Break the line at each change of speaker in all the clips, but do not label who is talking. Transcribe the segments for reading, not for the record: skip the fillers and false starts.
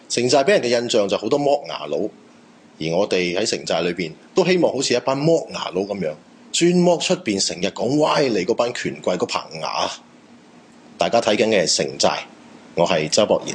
城寨俾人嘅印象就好多剝牙佬，而我哋喺城寨裏邊都希望好似一班剝牙佬咁樣，專剝出邊成日講歪理嗰班權貴嗰棚牙。大家睇緊嘅係城寨，我係周博賢。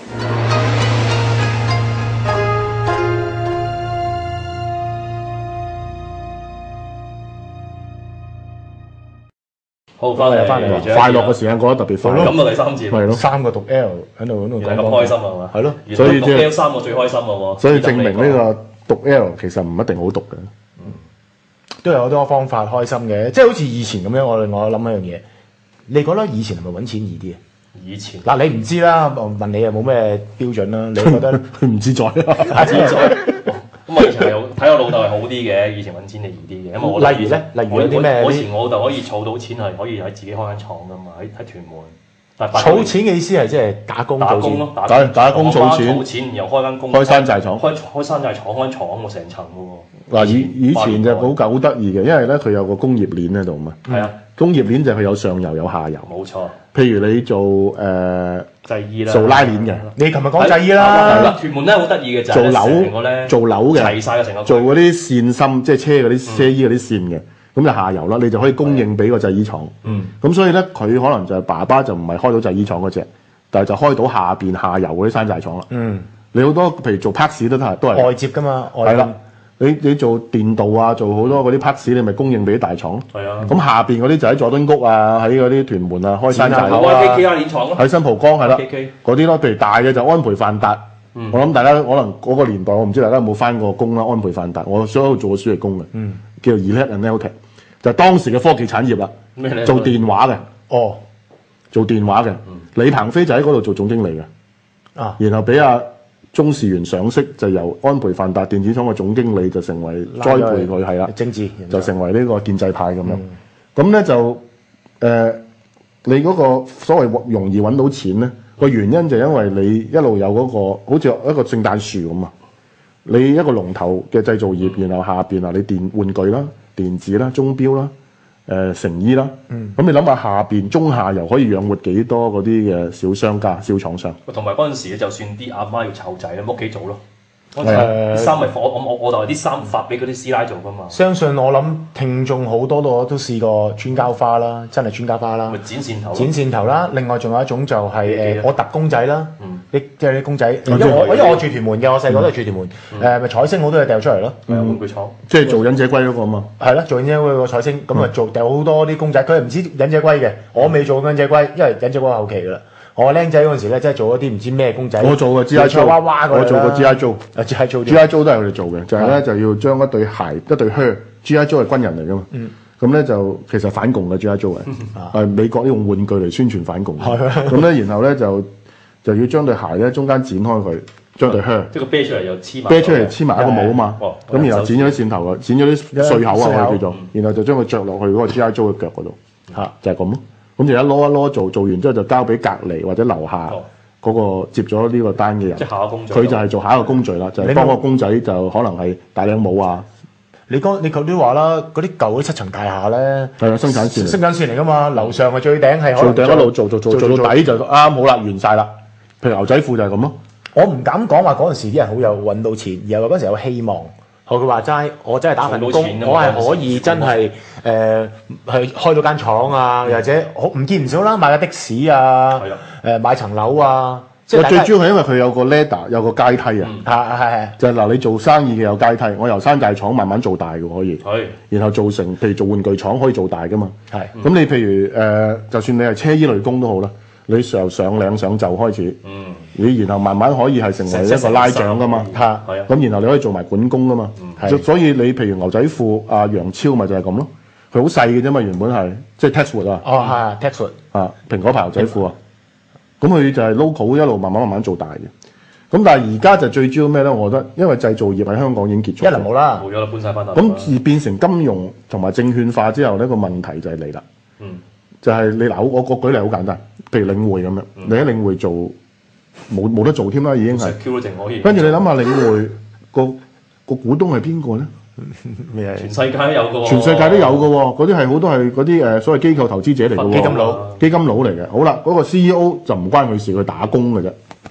好，翻嚟，
快樂嘅時間過得特別快。
咁啊，第三節
係咯
，3個讀 L 喺度講
咁開心係嘛？
係咯，
所以讀 L 3個最開心喎。
所以證明呢個讀 L 其實唔一定好讀嘅。
都有好多方法開心嘅，即係好似以前咁樣。我諗一樣嘢，你覺得以前係咪揾錢易啲啊？
以前
嗱，你唔知啦，我問你又冇咩標準啦。你覺得
唔自在啊？
唔自在。咁我以前係睇我老豆係好啲嘅，以前揾錢係易啲嘅。因為我
例如咧，例如有啲咩？
我以前我老豆可以儲到錢係可以喺自己開間廠噶嘛，喺屯門。
儲錢嘅意思係即係打工
咯，
打工儲
錢，然後開間工，
開山寨廠，
開山寨廠，開廠喎，成層嘅喎。
嗱，以前就好得意嘅，因為咧佢有個工業鏈喺度嘛。
係啊，
工業鏈就係佢有上游有下游。
冇錯。
譬如你做
製衣啦，
做拉鏈嘅，
你琴日講製衣啦。
屯門咧好得意嘅就
係做樓嘅，
齊曬嘅成個
做嗰啲線芯，即係車嗰啲車衣嗰啲線嘅。咁就下游啦，你就可以供應俾個製衣廠。咁所以咧，佢可能就係爸爸就唔係開到製衣廠嗰隻，但係就開到下游嗰啲山寨廠啦。你好多譬如做 parts 都係
外接㗎嘛，
係啦。你做電鍍啊，做好多嗰啲 parts，你咪供應俾啲大廠。
係啊。
咁下邊嗰啲就喺佐敦谷啊，喺嗰啲屯門啊開山寨廠
啊。KK 鏈廠咯。
喺新蒲崗係啦。嗰啲咯，譬如大嘅就安培範達。我諗大家可能嗰個年代，我唔知大家有冇翻過工啦。安培範達，我想喺度做過暑期工嘅。叫做 Elect and Eltec， 就當時嘅科技產業啦。做電話嘅。做電話嘅。李鵬飛就喺嗰度做總經理嘅。然後俾阿鍾士元賞識，就由安培範達電子廠嘅總經理就成為栽培佢係啦，
政治
就成為呢個建制派咁樣。咁咧就你嗰個所謂容易揾到錢咧，個原因就因為你一路有嗰個好似一個聖誕樹咁啊。你一個龍頭嘅製造業，然後下邊啊，你玩具啦、電子啦、鐘錶啦、成衣啦，咁你諗下邊中下游可以養活幾多嗰啲嘅小商家、小廠商？
同埋嗰陣時咧，就算啲阿媽要湊仔咧，屋企做咯。啲衫咪我就係啲衫發俾嗰啲師奶做噶嘛。
相信我諗聽眾好多都試過穿膠花啦，真係穿膠花啦。
咪剪線頭
啦。另外仲有一種就係我揼公仔啦。即係啲公仔，因為我住屯門嘅，我細個都係住屯門。咪彩星好多嘢掉出嚟咯。
玩具廠。
即係做忍者龜嗰個嘛。
係啦，做忍者龜個彩星，咁啊掉好多啲公仔。佢係唔知忍者龜嘅，我未做忍者龜，因為忍者龜後期噶啦。我僆仔嗰陣時咧，真係做一啲唔知咩公仔。
我做過 G.I. Joe， 我做過 G.I. Joe，G.I. Joe 都係我哋做嘅，就係咧就要將一對鞋、一對靴 ，G.I. Joe 係軍人嚟噶嘛。咁咧就其實反共嘅 G.I. Joe 係美國用玩具嚟宣傳反共。咁咧然後咧就要將對鞋咧中間剪開佢，將對靴。
即係個啤出嚟又黐埋。
啤出嚟黐埋一個帽啊嘛。咁然後剪咗啲線頭啊，剪咗啲碎口啊，我叫做，然後就將佢着落去嗰個 G.I. Joe 嘅腳嗰度。就係咁咯。咁就一攞做完之後就交俾隔離或者樓下嗰個接咗呢個單嘅人，佢就係做下一個工序啦，就係幫個公仔就可能係戴頂帽啊。
你頭都話啦，嗰啲舊嘅7層大廈咧，
係啊，生產線
嚟噶嘛，樓上係最頂係
最頂一路做到底就啱好啦，完晒啦。譬如牛仔褲就係咁咯。我
唔敢講話嗰陣時啲人好有揾到錢，而係話嗰陣時有希望。學佢話齋，我真係打份工，我係可以真係去開到間廠啊，或者唔見唔少啦，買架的士啊，買層樓啊。
即係最主要係因為佢有個 ladder， 有個階梯啊。係。就係嗱，你做生意嘅有階梯，我由山寨廠慢慢做大嘅可以。然後做成，譬如做玩具廠可以做大噶嘛。咁你譬如就算你係車衣類工都好啦，你由上領上袖開始。你然後慢慢可以係成為一個拉長噶嘛。咁然後你可以做埋管工噶嘛。所以你譬如牛仔褲啊，楊超咪就係咁咯。佢好細嘅啫嘛，原本係即係 Texwood 啊。
Texwood
啊，蘋果牌牛仔褲啊。咁佢就係 local 一路慢慢做大嘅。咁但係而家就最主要咩咧？我覺得因為製造業喺香港已經結束，
一嚟冇啦，
冇咗啦，搬晒翻嚟。
咁而變成金融同埋證券化之後呢個問題就係嚟啦。就係你嗱，我舉例好簡單，譬如領匯咁樣，你喺領匯做冇得做添啦，已經係。跟住你諗下領匯個股東係邊個咧？
全世界都有嘅喎。
全世界都有嘅喎，嗰啲係好多係嗰啲所謂機構投資者嚟嘅喎。基金佬嚟嘅。好啦，嗰個 CEO 就唔關佢事，佢打工嘅啫。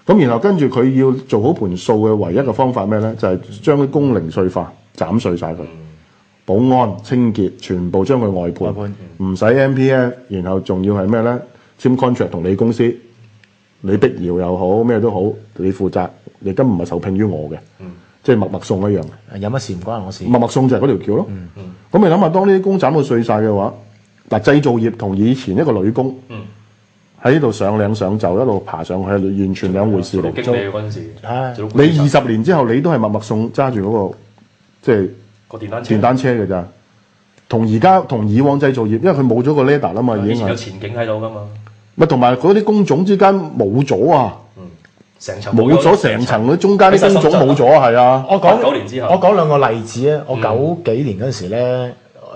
咁然後跟住佢要做好盤數嘅唯一嘅方法咩咧？就係將啲工零碎化，斬碎晒佢，保安、清潔全部將佢外判，唔使 MPF， 然後仲要係咩咧？簽 contract 同你公司，你碧瑤又好咩都好，你負責，你根本唔係受聘於我嘅，即係默默送一樣。
有乜事唔關我事。
默默送就係嗰條橋咯。咁你諗下，當呢啲工斬到碎晒嘅話，嗱製造業同以前一個女工喺呢度上嶺上就一路爬上去，係完全兩回事嚟。
經理嗰陣時，
你20年之後，你都係默默送揸住嗰個即係
個電
單車嘅咋。同以往製造業，因為佢冇咗個 ladder 啦嘛，已經係
有前景喺度噶嘛。
咪同埋嗰啲工種之間冇咗啊！
成層
冇咗成層，嗰中間啲工種冇咗，係啊！
我講
9年之後，
我講兩個例子啊！我90幾年嗰陣時咧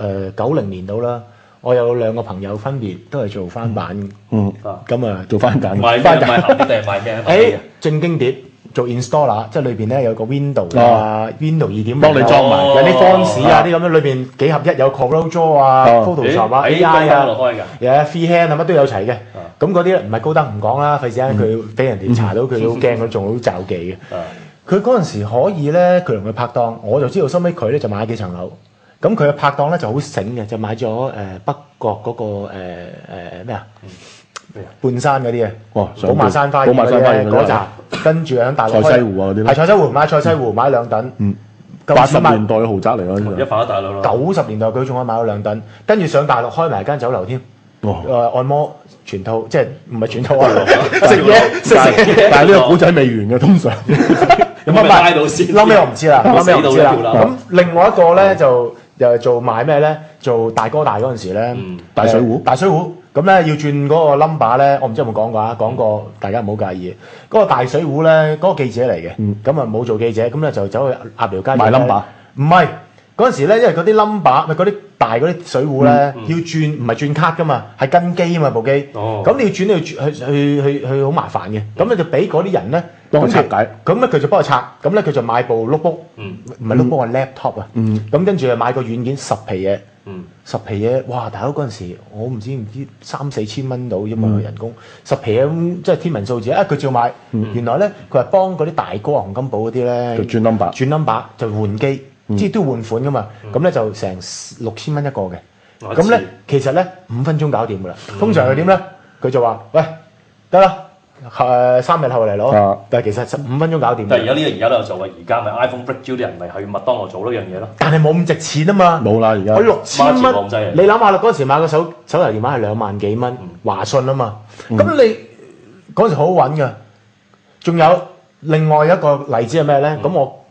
，90年到啦，我有兩個朋友分別都係做翻版嘅。咁啊做翻版。
賣咩？賣鹹碟定係賣咩？
誒正經碟做 installer，即係裏邊咧有個 Window 啊，Window 2.0
幫你裝埋，
有啲 font 啊啲咁樣，裏邊幾合一有 CorelDRAW 啊、Photoshop 啊、AI 啊，有 Freehand 啊乜都有齊嘅。咁嗰啲唔係高登唔講啦，費事佢俾人哋查到佢好驚，佢仲好罩忌嘅。佢嗰陣時可以咧，佢同佢拍檔，我就知道收尾佢咧就買幾層樓。咁佢嘅拍檔咧就好醒嘅，就買咗北角嗰個咩啊？半山嗰啲啊，寶馬山花園嗰扎，跟住喺大陸
賽西湖啊嗰啲，
係賽西湖買賽西湖買2噸
，80年代嘅豪宅嚟㗎，
一發大佬咯。
90年代佢仲可以買到2噸，跟住上大陸開埋間酒樓添，按摩全套，即係唔係全套啊？食嘢，
但係呢個古仔未完嘅，通常
有冇拉到先？
後尾我唔知啦，咁另外一個咧就又係做買咩咧？做大哥大嗰陣時咧，
大水壺。
咁咧要轉嗰個 number 咧，我唔知有冇講過啊？講過，大家唔好介意。嗰個大水壺咧，嗰個記者嚟嘅，咁啊冇做記者，咁咧就走去鴨寮街
賣 number。
唔係嗰陣時咧，因為嗰啲 number 咪嗰啲大嗰啲水壺咧，要轉唔係轉卡噶嘛，係跟機啊嘛部機。咁你要轉去好麻煩嘅，咁你就俾嗰啲人咧
幫佢拆解。
咁咧佢就幫佢拆，咁咧佢就買部 notebook，唔係 notebook 係 laptop 啊。咁跟住就買個軟件10皮嘢。10皮嘢，哇！大佬嗰陣時，我唔知3、4千蚊到啫嘛人工，10皮嘢咁即係天文數字啊！佢照買，原來咧佢係幫嗰啲大哥洪金寶嗰啲咧，
就轉 number
就換機，即係都換款噶嘛。咁咧就成6000蚊一個嘅，咁咧其實咧5分鐘搞掂噶啦。通常係點咧？佢就話：喂，得啦。3日後嚟攞，但係其實15分鐘搞掂。
但係而家都有做嘅，而家咪 iPhone breakthrough 啲人咪去麥當勞做呢樣嘢咯。
但係冇咁值錢啊嘛。
冇啦，而家
佢6000蚊，你諗下啦，嗰陣時買個手提電話係2萬幾蚊，華信啊嘛。咁你嗰陣時好好揾㗎。仲有另外一個例子係咩咧？咁我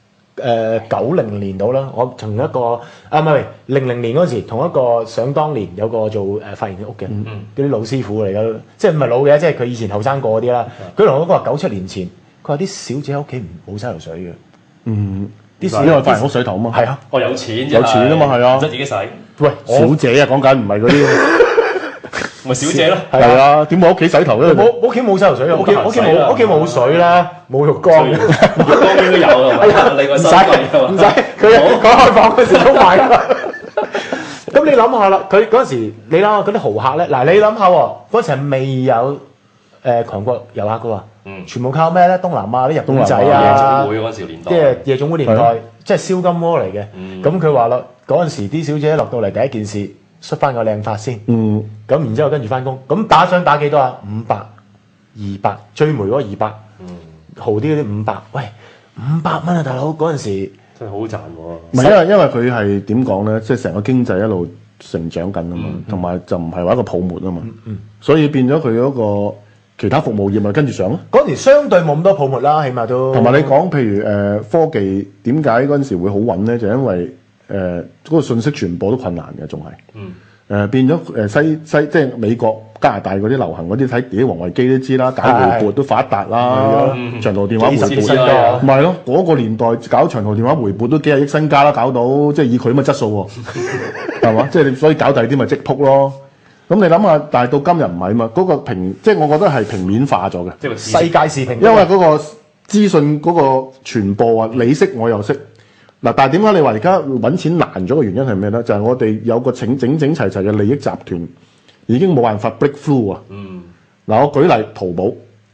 90年到啦，我同一個唔係00年嗰陣時，同一個想當年有個做髮型屋嘅嗰啲老師傅嚟㗎，即係唔係老嘅，即係佢以前後生過嗰啲啦。佢同我講話97年前，佢話啲小姐喺屋企冇洗頭水嘅。啲
因為髮型屋水頭啊嘛。
係啊，
我有錢
有錢啊嘛，係啊，
唔使自己洗。
喂，小姐啊，講緊唔係嗰啲。
咪小姐咯，
係啊，點冇屋企洗頭咧？
屋企冇洗頭水啊！屋企冇水啦，冇浴缸，浴
缸應該有啊。你個唔
使，佢開房嗰時都買啦。咁你諗下啦，佢嗰時你諗下嗰啲豪客咧，嗱你諗下喎，嗰時係未有強國遊客噶喎，全部靠咩咧？東南亞啲日本仔啊，
夜總會嗰陣時年代，
即係夜總會年代，即係燒金鍋嚟嘅。咁佢話啦，嗰陣時啲小姐落到嚟第一件事，梳翻個靚髮先，咁然之後跟住翻工，咁打賞打幾多啊？500、200，最霉嗰個200，豪啲嗰啲500，喂，500蚊啊，大佬嗰陣時
真係好賺喎。
唔係因為佢係點講咧？即係成個經濟一路成長緊啊嘛，同埋就唔係話一個泡沫啊嘛，所以變咗佢嗰個其他服務業咪跟住上咯。
嗰年相對冇咁多泡沫啦，起碼都。
同埋你講譬如科技點解嗰陣時會好穩咧？就因為嗰個信息傳播都困難嘅，仲係變咗西即係美國加拿大嗰啲流行嗰啲睇啲王維基都知啦，搞回撥都發達啦，長途電話回撥唔係咯，嗰個年代搞長途電話回撥都幾廿億身家啦，搞到即係以佢咁嘅質素喎，係嘛？即係你所以搞第二啲咪即撲咯。咁你諗下，但係到今日唔係啊嘛，嗰個即係我覺得係平面化咗嘅，
即係
世界視平，
因為嗰個資訊嗰個傳播啊，你識我又識。嗱，但係點解你話而家揾錢難咗嘅原因係咩咧？就係我哋有個整齊齊嘅利益集團已經冇辦法 break through 啊！嗱，我舉例淘寶，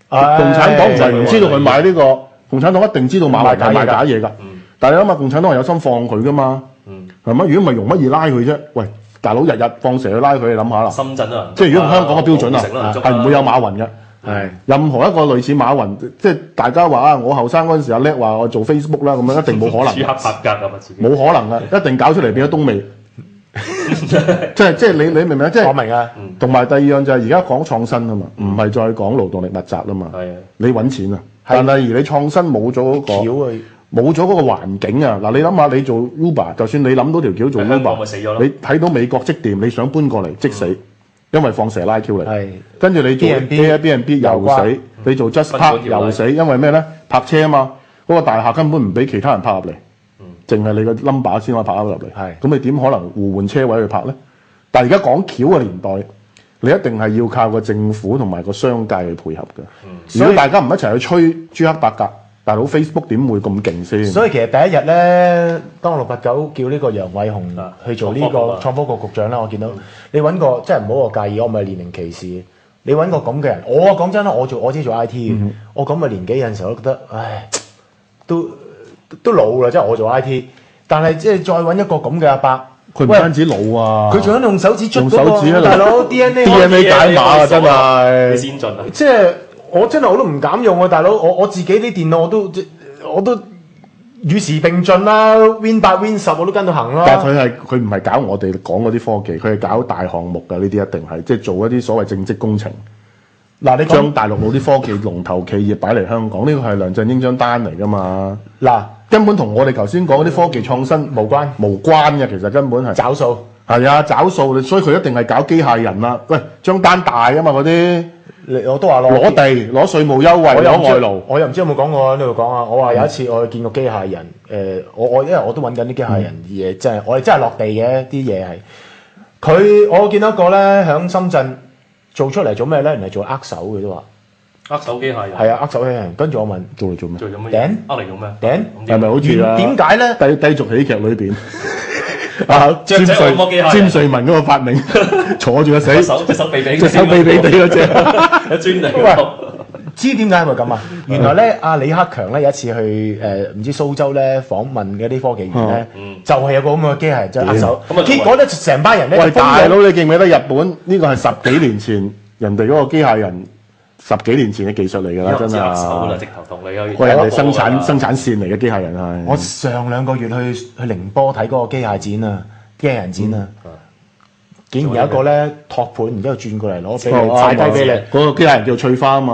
共產黨唔係唔知道佢買呢個，共產黨一定知道馬雲係賣假嘢㗎。但係你諗下，共產黨係有心放佢㗎嘛？係咪？如果唔係容乜易拉佢啫？喂，大佬日日放蛇去拉佢，你諗下啦。
深圳啊，
即係如果用香港嘅標準啊，係唔會有馬雲嘅。係任何一個類似馬雲，即係大家話啊，我後生嗰陣時阿叻話我做 Facebook 啦，咁樣一定冇可能。
朱克伯格啊嘛，
冇可能嘅，一定搞出嚟變咗東美。即係你明唔明啊？即係
我明啊。
同埋第二樣就係而家講創新啊嘛，唔係再講勞動力密集啦嘛。
係啊，你
揾錢啊，但係而你創新冇咗嗰個冇咗嗰個環境啊！嗱，你諗下，你做 Uber， 就算你諗到條橋做 Uber， 你睇到美國積電，你想搬過嚟即死。因為放蛇拉 Q 嚟，跟住你做 Airbnb 又死，你做 Just Park 又死，因為咩咧？泊車啊嘛，嗰個大廈根本唔俾其他人泊入嚟，淨係你個 number 先可以泊入嚟。咁你點可能互換車位去泊咧？但係而家講橋嘅年代，你一定係要靠個政府同埋個商界去配合嘅。如果大家唔一齊去吹朱克伯格，大佬 Facebook 點會咁勁先？
所以其實第一日咧，當689叫呢個楊偉雄去做呢個創科局局長啦，我見到你揾個真係唔好我介意，我唔係年齡歧視。你揾個咁嘅人，我講真啦，我自己做 IT 嘅，我咁嘅年紀有陣時候都覺得，唉，都老啦，即係我做 IT，但係即係再揾一個咁嘅阿伯，
佢唔單止老啊，
佢仲喺用手指捉
嗰個
大佬 DNA
解碼啊，真係
先進啊！
即係。我真係我都唔敢用啊，大佬！我自己啲電腦我都與時並進啦 ，Win8、Win10 我都跟到行啦。
但係佢唔係搞我哋講嗰啲科技，佢係搞大項目㗎，呢啲一定係即係做一啲所謂政績工程。嗱，你將大陸佬啲科技龍頭企業擺嚟香港，呢個係梁振英張單嚟㗎嘛？嗱，根本同我哋頭先講嗰啲科技創新無關嘅，其實根本係
找數。
係啊，找數，所以佢一定係搞機械人啦。喂，張單大啊嘛嗰啲。
我都話
攞地攞稅務優惠攞外勞，
我又唔知有冇講過喺呢度講啊！我話有一次我去見過機械人，我因為我都揾緊啲機械人嘢，即係我哋真係落地嘅啲嘢係。我見到一個咧喺深圳做出嚟做咩咧？原來做握手嘅都話。
握手機械人。
係啊，握手機械人。跟住我問
做嚟做咩？
做乜嘢？
頂。
握嚟做咩？
頂。係咪好似啊？
點解咧？
低俗喜劇裏邊。詹瑞文嗰個發明，坐住個死，
隻手避地
嗰隻，
專利。
喂，知點解係咪咁啊？原來咧，阿李克強咧有一次去唔知蘇州咧訪問嗰啲科技園咧，就係有個咁嘅機械人即係握手。結果咧成班人咧，
喂大佬，你記唔記得日本呢個係10幾年前人哋嗰個機械人？10幾年前嘅技術嚟㗎啦，真係。
手啦，直頭同你
喂，人哋生產線嚟嘅機械人係。
我上2個月去寧波睇嗰個機械展啊，機械人展啊，竟然有一個咧托盤，然之後轉過嚟攞俾你，快低俾你。
嗰個機械人叫翠花啊嘛。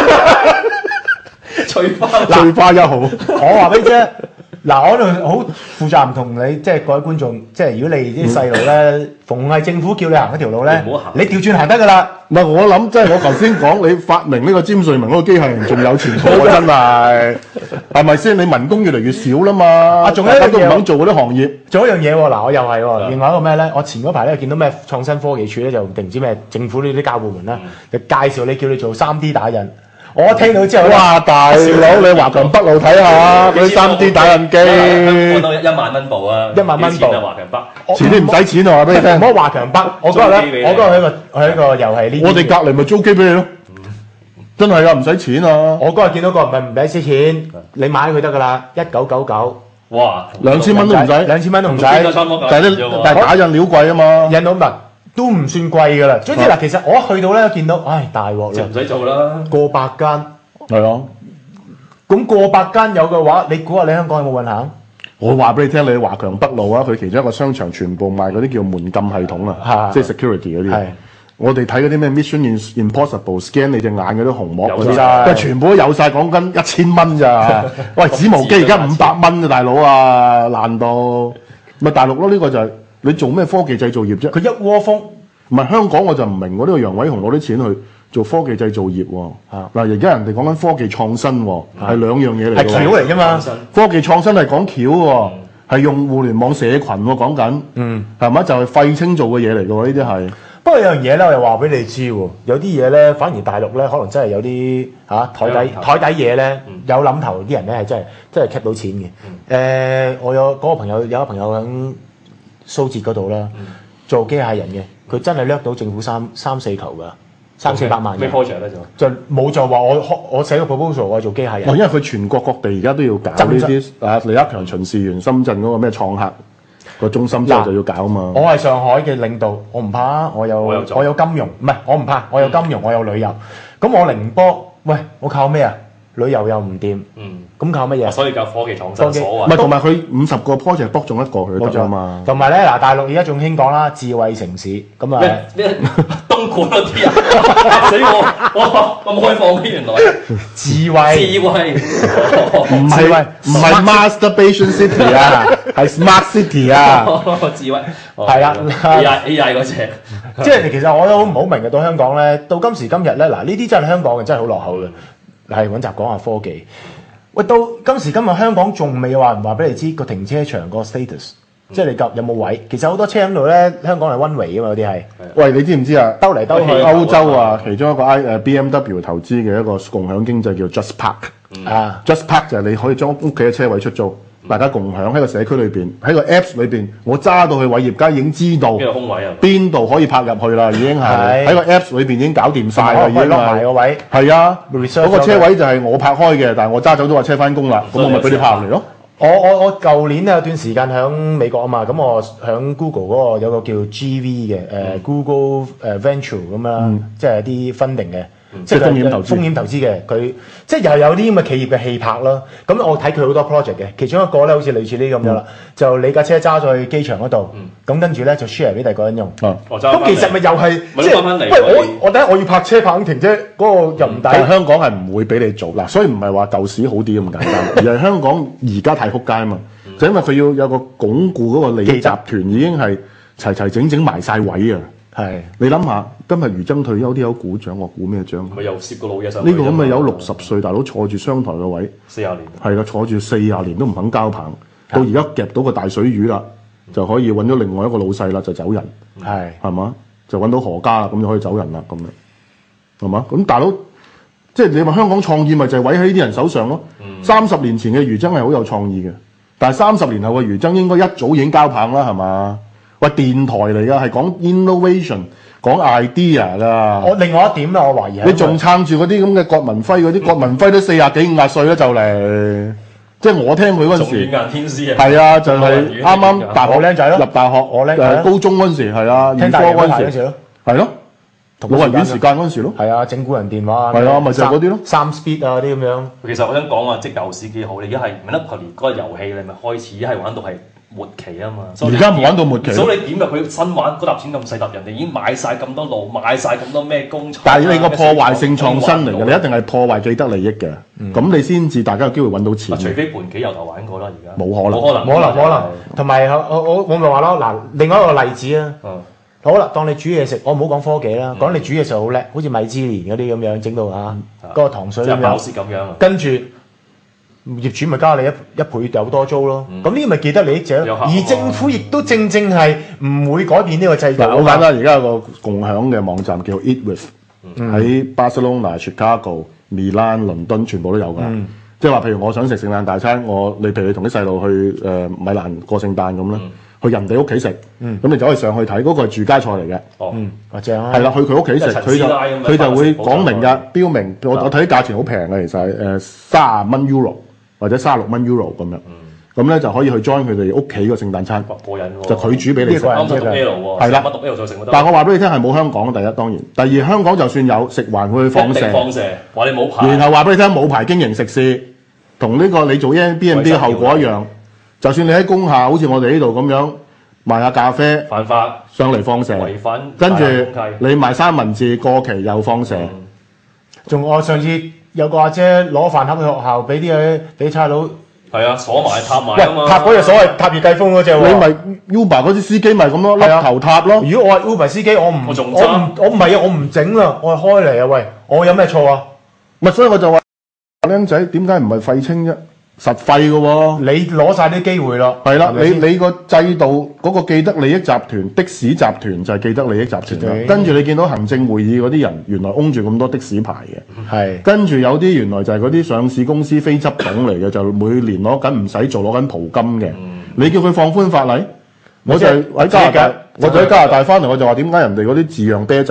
翠花
1號。
我話俾你知。嗱，我喺度好負責任同你，即係各位觀眾，即係如果你啲細路咧，逢係政府叫你行一條路咧，你調轉行得㗎啦。
唔係我諗，即係我頭先講，你發明呢個詹瑞文嗰個機械人仲有前途啊！真係，係咪先？你民工越嚟越少啦嘛，
仲有一樣嘢
都唔肯做嗰啲行業。
仲有一樣嘢喎，嗱，我又係喎，另外一個咩咧？我前嗰排咧見到咩創新科技處咧，就定唔知咩政府呢啲交部門啦，就介紹你叫你做3D 打印。我聽到之後，
哇！大佬，你華強北路睇下嗰啲3D 打印機，
我都1萬蚊部啊
，1萬蚊部
啊！華強北，
遲啲唔使錢啊！話俾你聽，
唔好華強北，我嗰日咧，我嗰日喺個又係呢。
我哋隔離咪租機俾你咯，真係啊，唔使錢啊！
我嗰日見到個唔俾錢，你買佢得㗎啦，1999。
哇
！2000蚊都唔使
，2000蚊都唔使，
但係打印料貴啊嘛，
印到物。都唔算貴㗎啦，總之嗱，其實我一去到咧，見到，唉，大鑊啦，
唔使做啦，
過百間，
係啊，
咁過百間有嘅話，你估下你香港有冇運行？
我話俾你聽，你華強北路啊，佢其中一個商場全部賣嗰啲叫門禁系統啊，即係 security 嗰啲。我哋睇嗰啲咩 Mission Impossible scan 你隻眼嗰啲紅膜嗰啲，全部都有晒，講緊1000蚊咋？喂，紙毛機而家500蚊啊，大佬啊，爛到咪大陸咯？呢個就係。你做咩科技製造業啫？
佢一窩蜂，
唔係香港我就唔明喎。呢個楊偉雄攞啲錢去做科技製造業喎。嗱，而家人哋講緊科技創新喎，係兩樣嘢嚟嘅。
係橋嚟㗎嘛？
科技創新係講橋喎，係用互聯網社群喎講緊。係咪？就係廢青做嘅嘢嚟㗎喎，呢啲係。
不過有樣嘢咧，我又話俾你知喎，有啲嘢咧，反而大陸咧，可能真係有啲台底嘢咧，有諗頭啲人咧係真係 keep 到錢嘅。我有嗰個朋友，有一個朋友喺蘇浙嗰度啦，做機械人嘅，佢真係掠到政府三四球㗎。 300-400萬
咩 project 咧
就冇就話我寫個 proposal 我做機械人。
因為佢全國各地而家都要搞呢啲李克強巡視完深圳嗰個咩創客個中心之後就要搞嘛。
我係上海嘅領導，我唔怕，我有金融，唔係我唔怕，我有金融，我有旅遊。咁我寧波，喂，我靠咩啊？旅遊又唔掂，咁靠乜嘢？
所以靠科技創新所謂。
唔係同埋佢50個 project 博中一個佢得啊嘛。
同埋咧嗱，大陸而家仲興講啦，智慧城市咁啊。
咩東莞嗰啲啊，嚇死我！咁開放嘅原來
智慧
唔係 masturbation city 啊，係 smart city 啊。
智慧
係啦
AI 嗰隻，
即係其實我都唔好明嘅，到香港咧，到今時今日咧，嗱呢啲真係香港嘅真係好落後嘅。係揾集講下科技。喂，到今時今日香港仲未話唔話俾你知個停車場個 status，即係你有冇位？其實好多車喺度咧，香港係 one way 㗎嘛，嗰啲係。喂，你知唔知啊？兜嚟兜去歐洲啊，其中一個BMW 投資嘅一個共享經濟叫 Just Park。Just Park 就係你可以將屋企嘅車位出租。大家共享喺個社區裏邊，喺個 Apps 裏邊，我揸到去偉業街已經知道邊度可以泊入去啦，已經係喺個 Apps 裏邊已經搞掂晒啦，已經係個位。係啊，嗰個車位就係我泊開嘅，但係我揸走咗架車翻工啦，咁我咪俾你泊入嚟咯。我舊年咧有段時間喺美國啊嘛，咁我喺 Google 嗰個有個叫 GV 嘅Google Venture 咁樣，即係啲 funding 嘅。即係風險投資嘅，佢即係又有啲咁嘅企業嘅氣魄咯。咁我睇佢好多 project 嘅，其中一個咧好似類似呢咁樣啦，就你架車揸咗去機場嗰度，咁跟住咧就 share 俾第二個人用。咁其實咪又係即係，喂我第一我要泊車泊停車嗰個又唔抵。但係香港係唔會俾你做嗱，所以唔係話舊時好啲咁簡單，而係香港而家太撲街啊嘛，就因為佢要有個鞏固嗰個利益集團已經係齊整埋晒位啊。係，你諗下，今日余爭退休啲有鼓掌，我估咩獎？
咪又攝個老嘢上去。
呢個咁咪有60歲大佬坐住商台嘅位
，40年。
係啦，坐住40年都唔肯交棒，到而家夾到個大水魚啦，就可以揾咗另外一個老細啦，就走人。係嘛？就揾到何家啦，咁就可以走人啦，咁樣係嘛？咁大佬，即係你話香港創意咪就係毀喺呢啲人手上咯。30年前嘅余爭係好有創意嘅，但係30年後嘅余爭應該一早已經交棒啦，係嘛？喂，電台嚟㗎，係講 innovation，講 idea 㗎。我另外一點啦，我懷疑你仲撐住嗰啲咁嘅郭文輝嗰啲，郭文輝都40幾50歲啦就嚟，即係我聽佢嗰陣時，軟硬天師啊，係啊，就係啱啱大學僆仔咯，入大學我僆，高中嗰陣時係啊，聽大學嗰陣時咯，係咯，老人院時間嗰陣時咯，係啊，整蠱人電話，係啊，咪就係嗰啲咯，3 speed 啊啲咁樣。其實我想講話，即舊時幾好，你而家係 Monopoly 嗰個遊戲，你咪開始係玩到係末期啊嘛，而家唔玩到末期。所以你點入去新玩嗰沓錢咁細沓，人哋已經買晒咁多路，買晒咁多咩工廠。但係你個破壞性創新嚟嘅，你一定係破壞既得利益嘅，咁你先至大家有機會揾到錢。除非盤棋由頭玩過啦，而家冇可能。同埋我咪話咯，嗱，另外一個例子啊。好啦，當你煮嘢食，我唔好講科技啦，講你煮嘢食好叻，好似米芝蓮嗰啲咁樣整到嗰個糖水咁樣，跟住。業主咪加你一倍有多租咯，咁呢個咪既得利益者咯。而政府亦都正係唔會改變呢個制度。好簡單，而家有個共享嘅網站叫 Eat With，喺 Barcelona、Chicago、Milan、倫敦全部都有㗎。即係話，譬如我想食聖誕大餐，你譬如你同啲細路去米蘭過聖誕咁啦，去人哋屋企食，咁你就可以上去睇，嗰個係住家菜嚟嘅。正啊！係啦，去佢屋企食，佢就會講明㗎，標明我睇啲價錢好平嘅，其實係30蚊 Euro。或者36蚊 Euro 咁樣，咁咧就可以去 join 佢哋屋企個聖誕餐，過癮喎！就佢煮俾你食，啱讀 L 喎，係啦，乜讀 L 再食都得。但係我話俾你聽係冇香港第一當然，第二香港就算有食環會去放蛇，話你冇牌，然後話俾你聽冇牌經營食肆，同呢個你做 Airbnb 嘅後果一樣。就算你喺工廈，好似我哋呢度咁樣賣下咖啡，犯法上嚟放蛇，違反，跟住你賣三文治過期又放蛇，仲我上次。有個阿姐攞飯盒去學校，俾差佬，係啊，鎖埋塔埋啊嘛。塔嗰隻所謂塔熱計風嗰隻喎。你咪 Uber 嗰啲司機咪咁咯，甩頭塔咯。如果我係 Uber 司機，我唔係啊，我唔整啦，我係開嚟啊，喂，我有咩錯啊？咪所以我就話，僆仔點解唔係廢青啫？實廢嘅喎，你攞晒啲機會咯。係啦，你個制度嗰個既得利益集團的士集團就係既得利益集團啦。跟住你見到行政會議嗰啲人原來擁住咁多的士牌嘅，係。跟住有啲原來就係嗰啲上市公司非執董嚟嘅，就每年攞緊唔使做攞緊蒲金嘅。你叫佢放寬法例，我就喺加拿大，翻嚟我就話點解人哋嗰啲自釀啤酒啊？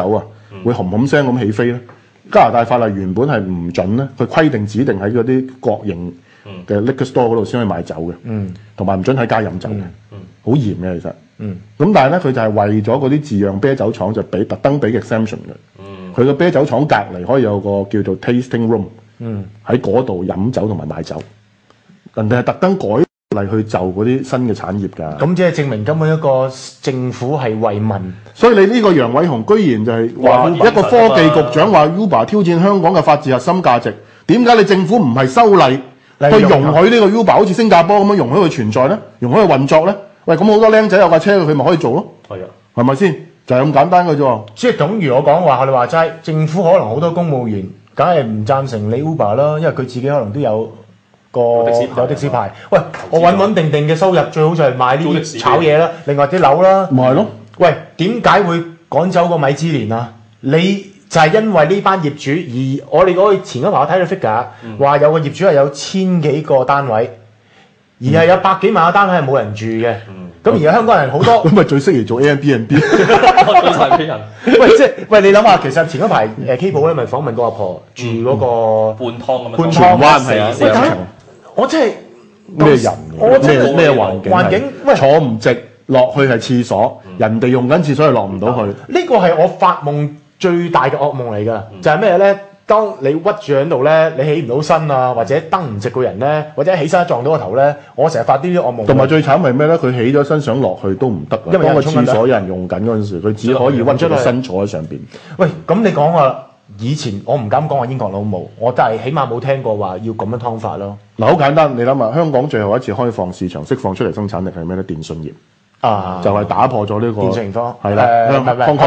會冚冚聲咁起飛咧？加拿大法例原本係唔準咧，佢規定指定喺嗰啲國營嘅 liquor store 嗰度先可以賣酒嘅，同埋唔準喺街飲酒嘅，好嚴嘅其實。咁但係咧，佢就係為咗嗰啲自釀啤酒廠就特登俾 exemption 嘅。佢個啤酒廠隔離可以有個叫做 tasting room，喺嗰度飲酒同埋賣酒。人哋係特登改例去就嗰啲新嘅產業㗎。咁
即係證明根本一個政府係為民。所
以你呢個楊偉雄居然就係話一個科技局長話 Uber 挑戰香港嘅法治核心價值，點解你政府唔係修例去容許呢個 Uber 好似新加坡咁樣容許佢存在咧，容許佢運作咧？喂，咁好多僆仔有架車佢咪可以做咯？係啊，係咪先？就係咁簡單嘅啫。
即係等於我講話，你話齋，政府可能好多公務員梗係唔贊成你 Uber 啦，因為佢自己可能都有的士牌。喂，我穩定嘅收入，最好就係買呢啲炒嘢啦，另外啲樓啦。
咪係咯？
喂，點解會趕走個米芝蓮啊？你就係因為呢班業主，而我哋嗰個前嗰排我睇到 figure 話有個業主係有1000幾個單位。而係有100幾萬個單位係冇人住嘅，咁而家香港人好多，
咁咪最適宜做 Airbnb，
對晒俾人。
喂，你諗下，其實前嗰排K 寶咧咪訪問過阿婆住嗰個
半湯咁樣，
荃灣係啊，
我真係
咩人咩環境，喂坐唔直落去係廁所，人哋用緊廁所係落唔到去。
呢個係我發夢最大嘅噩夢嚟㗎，就係咩咧？當你屈住喺度咧，你起唔到身啊，或者蹬唔直個人咧，或者起身撞到個頭咧，我成日發呢啲噩夢。
同埋最慘係咩咧？佢起咗身想落去都唔得，因為個廁所有人用緊嗰陣時，佢只可以屈住個身坐喺上邊。
喂，咁你講話以前我唔敢講話英國佬冇，我真係起碼冇聽過話要咁樣劏法咯。
嗱，好簡單，你諗下，香港最後一次開放市場釋放出嚟生產力係咩咧？電信業啊，就係打破咗呢個
電信盈科
係啦，Hong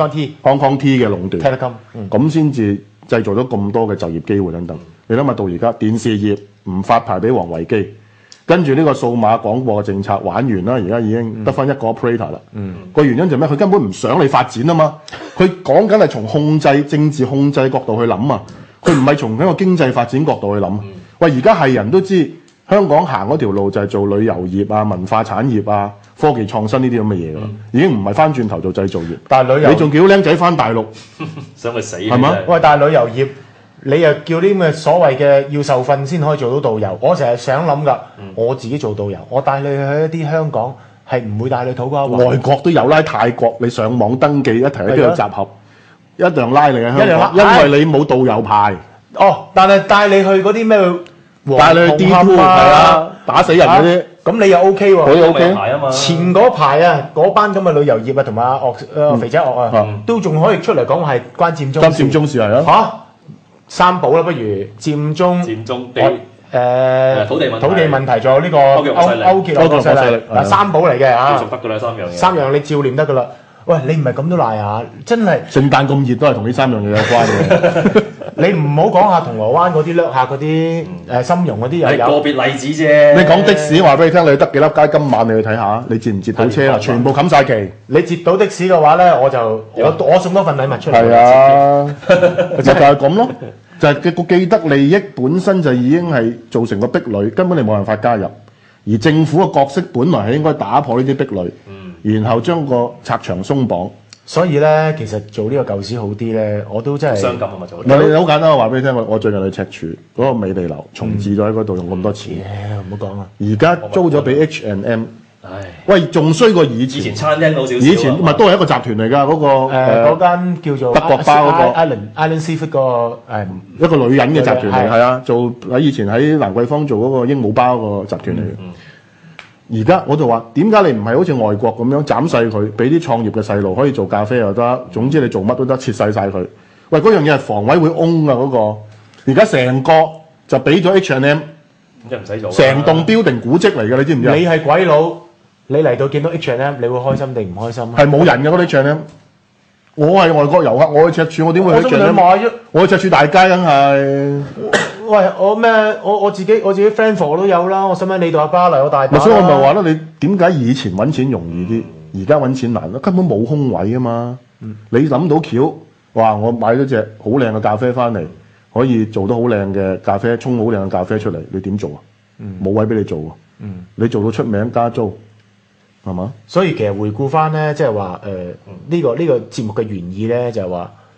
Kong T 嘅壟斷，咁先至製造咗咁多嘅就業機會等等，你諗下到而家電視業唔發牌俾王維基，跟住呢個數碼廣播嘅政策玩完啦，而家已經得翻一個 operator 啦。個原因就咩？佢根本唔想你發展啊嘛，佢講緊係從政治控制角度去諗啊，佢唔係從一個經濟發展角度去諗。喂，而家係人都知香港行嗰條路就係做旅遊業啊、文化產業啊、科技創新呢啲咁嘅嘢㗎啦，已經唔係翻轉頭做製造業。但係旅遊你仲叫僆仔翻大陸，
想去死
係嘛？
喂，但係旅遊業你又叫啲咁嘅所謂嘅要受訓先可以做到導遊，我成日想諗㗎，我自己做導遊，我帶你去一啲香港係唔會帶你土瓜灣。
外國都有啦，泰國你上網登記一齊喺邊度集合，一樣拉你喺香港，因為你冇導遊牌。
哦，但係帶你去嗰啲咩？
帶你去 D2 係啊，打死人嗰啲，
咁你又 OK 喎，
佢 OK
前嗰排啊，嗰班咁嘅旅遊業啊，同埋阿肥仔樂啊，都仲可以出嚟講係關佔中。
佔中事係啊。
嚇，三寶啦，不如佔中
土地
問題，仲有呢個勾結外國勢力嗱，三寶嚟嘅嚇，
繼續得㗎啦，三樣嘢。
三樣你照念得㗎啦。喂，你唔係咁都賴下，真係
聖誕咁熱都係同呢三樣嘢有關嘅。
你唔好講下銅鑼灣嗰啲掠客嗰啲深融嗰啲又有
個別例子啫。
你講的士話俾你聽，你得幾粒街？今晚你去睇下，你接唔接到車啊？全部冚晒旗。
你接到的士嘅話咧，我送多份禮物出嚟。
係啊，就係咁咯，就係個既得利益本身就已經係造成個壁壘，根本你冇辦法加入。而政府嘅角色本來係應該打破呢啲壁壘，然後將個拆牆鬆綁。
所以咧，其實做呢個舊時好啲咧，我都真係
傷感啊嘛做。
你好簡單，我話俾你聽，我最近去赤柱嗰個美地樓重置咗喺嗰度，用咁多錢。
唔好講啊！
而家租咗俾 H&M。喂，仲衰過以前。
以前餐廳好少少。
以前咪都係一個集團嚟㗎，嗰個
嗰間叫做
德國包嗰個
Island Seafood 個
一個女人嘅集團嚟，係啊，做喺以前喺蘭桂坊做嗰個鸚鵡包個集團嚟嘅。而家我就話點解你唔係好似外國咁樣斬細佢，俾啲創業嘅細路可以做咖啡又得，總之你做乜都得，切細晒佢。喂，嗰樣嘢係房委會 own 㗎嗰個，而家成個就俾咗 H&M，
即係唔使做。
成棟標古蹟嚟㗎，你知唔知？
你係鬼佬，你嚟到見到 H&M， 你會開心定唔開心啊？
係冇人㗎嗰啲 H&M。我係外國遊客，我去赤柱，我點會去 H&M 買啫？我去赤柱大街梗係。
喂，我自己 friend 我都有啦，我使唔使你度阿巴嚟我大把？
所以我咪話咯，你點解以前揾錢容易啲，而家揾錢難咯？根本冇空位啊嘛！你諗到橋，哇！我買咗隻好靚嘅咖啡翻嚟，可以做到好靚嘅咖啡，沖好靚嘅咖啡出嚟，你點做啊？冇位俾你做啊！你做到出名加租，係嘛？
所以其實回顧翻咧，即係話呢個節目嘅原意咧，就係話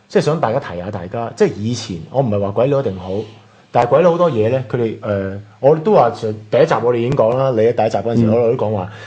即係想大家提下大家，即係以前我唔係話鬼佬一定好，但係鬼佬好多嘢咧，佢哋我都話第一集我哋已經講啦，你喺第一集嗰陣時我哋都講話